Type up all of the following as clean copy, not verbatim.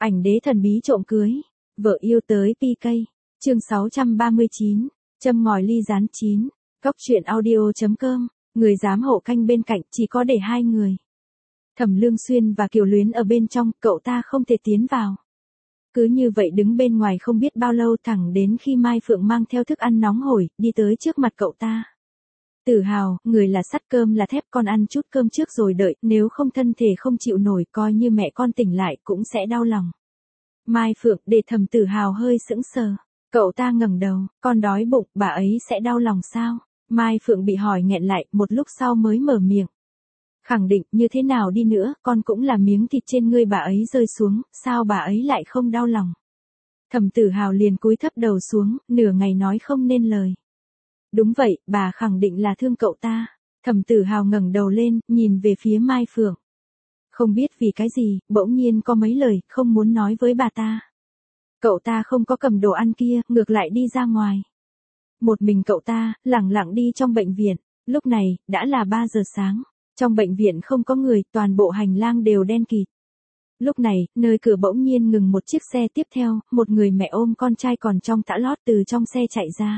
Ảnh đế thần bí trộm cưới. Vợ yêu tới PK. Chương 639. Châm ngòi ly gián 9. Góc truyện audio.com. Người giám hộ canh bên cạnh chỉ có để hai người. Thẩm Lương Xuyên và Kiều Luyến ở bên trong, cậu ta không thể tiến vào. Cứ như vậy đứng bên ngoài không biết bao lâu, thẳng đến khi Mai Phượng mang theo thức ăn nóng hổi, đi tới trước mặt cậu ta. Tử Hào, người là sắt cơm là thép, con ăn chút cơm trước rồi đợi, nếu không thân thể không chịu nổi, coi như mẹ con tỉnh lại cũng sẽ đau lòng. Mai Phượng, để Thẩm Tử Hào hơi sững sờ. Cậu ta ngẩng đầu, con đói bụng, bà ấy sẽ đau lòng sao? Mai Phượng bị hỏi nghẹn lại, một lúc sau mới mở miệng. Khẳng định, như thế nào đi nữa, con cũng là miếng thịt trên ngươi, bà ấy rơi xuống, sao bà ấy lại không đau lòng? Thẩm Tử Hào liền cúi thấp đầu xuống, nửa ngày nói không nên lời. Đúng vậy, bà khẳng định là thương cậu ta. Thẩm Tử Hào ngẩng đầu lên, nhìn về phía Mai Phượng. Không biết vì cái gì, bỗng nhiên có mấy lời, không muốn nói với bà ta. Cậu ta không có cầm đồ ăn kia, ngược lại đi ra ngoài. Một mình cậu ta, lẳng lặng đi trong bệnh viện. Lúc này, đã là 3 giờ sáng. Trong bệnh viện không có người, toàn bộ hành lang đều đen kịt. Lúc này, nơi cửa bỗng nhiên ngừng một chiếc xe, tiếp theo, một người mẹ ôm con trai còn trong tã lót từ trong xe chạy ra.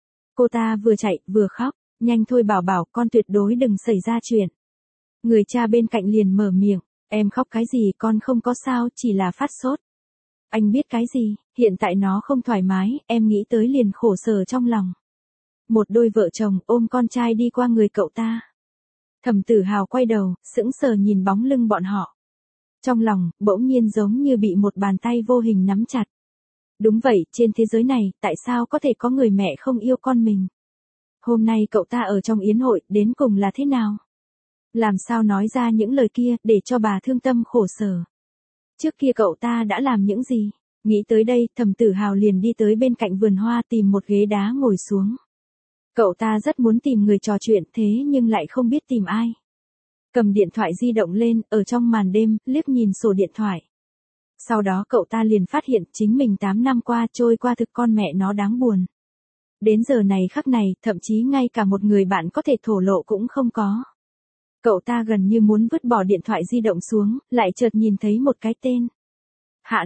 Cô ta vừa chạy, vừa khóc, nhanh thôi bảo bảo, con tuyệt đối đừng xảy ra chuyện. Người cha bên cạnh liền mở miệng, em khóc cái gì, con không có sao, chỉ là phát sốt. Anh biết cái gì, hiện tại nó không thoải mái, em nghĩ tới liền khổ sở trong lòng. Một đôi vợ chồng ôm con trai đi qua người cậu ta. Thẩm Tử Hào quay đầu, sững sờ nhìn bóng lưng bọn họ. Trong lòng, bỗng nhiên giống như bị một bàn tay vô hình nắm chặt. Đúng vậy, trên thế giới này, tại sao có thể có người mẹ không yêu con mình? Hôm nay cậu ta ở trong yến hội, đến cùng là thế nào? Làm sao nói ra những lời kia, để cho bà thương tâm khổ sở? Trước kia cậu ta đã làm những gì? Nghĩ tới đây, Thẩm Tử Hào liền đi tới bên cạnh vườn hoa tìm một ghế đá ngồi xuống. Cậu ta rất muốn tìm người trò chuyện, thế nhưng lại không biết tìm ai. Cầm điện thoại di động lên, ở trong màn đêm, liếc nhìn sổ điện thoại. Sau đó cậu ta liền phát hiện chính mình 8 năm qua trôi qua thực con mẹ nó đáng buồn. Đến giờ này khắc này, thậm chí ngay cả một người bạn có thể thổ lộ cũng không có. Cậu ta gần như muốn vứt bỏ điện thoại di động xuống, lại chợt nhìn thấy một cái tên. Hạ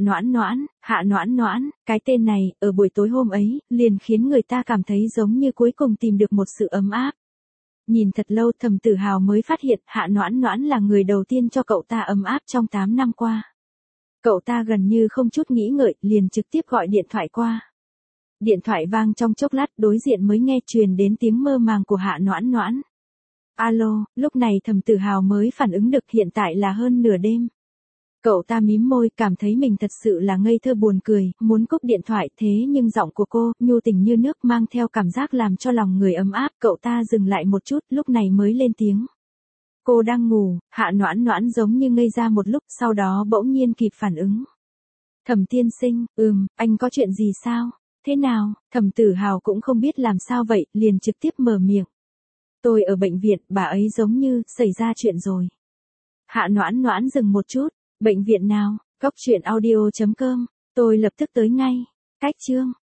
Noãn Noãn, cái tên này, ở buổi tối hôm ấy, liền khiến người ta cảm thấy giống như cuối cùng tìm được một sự ấm áp. Nhìn thật lâu, Thẩm Tử Hào mới phát hiện Hạ Noãn Noãn là người đầu tiên cho cậu ta ấm áp trong 8 năm qua. Cậu ta gần như không chút nghĩ ngợi, liền trực tiếp gọi điện thoại qua. Điện thoại vang trong chốc lát, đối diện mới nghe truyền đến tiếng mơ màng của Hạ Noãn Noãn. Alo, lúc này Thẩm Tử Hào mới phản ứng được hiện tại là hơn nửa đêm. Cậu ta mím môi, cảm thấy mình thật sự là ngây thơ buồn cười, muốn cúp điện thoại, thế nhưng giọng của cô, nhu tình như nước, mang theo cảm giác làm cho lòng người ấm áp. Cậu ta dừng lại một chút, lúc này mới lên tiếng. Cô đang ngủ. Hạ Noãn Noãn giống như ngây ra một lúc, sau đó bỗng nhiên kịp phản ứng. Thẩm tiên sinh, anh có chuyện gì sao? Thế nào? Thẩm Tử Hào cũng không biết làm sao vậy, liền trực tiếp mở miệng. Tôi ở bệnh viện, bà ấy giống như, xảy ra chuyện rồi. Hạ Noãn Noãn dừng một chút. Bệnh viện nào? Góc truyện audio.com. Tôi lập tức tới ngay. Cách chương.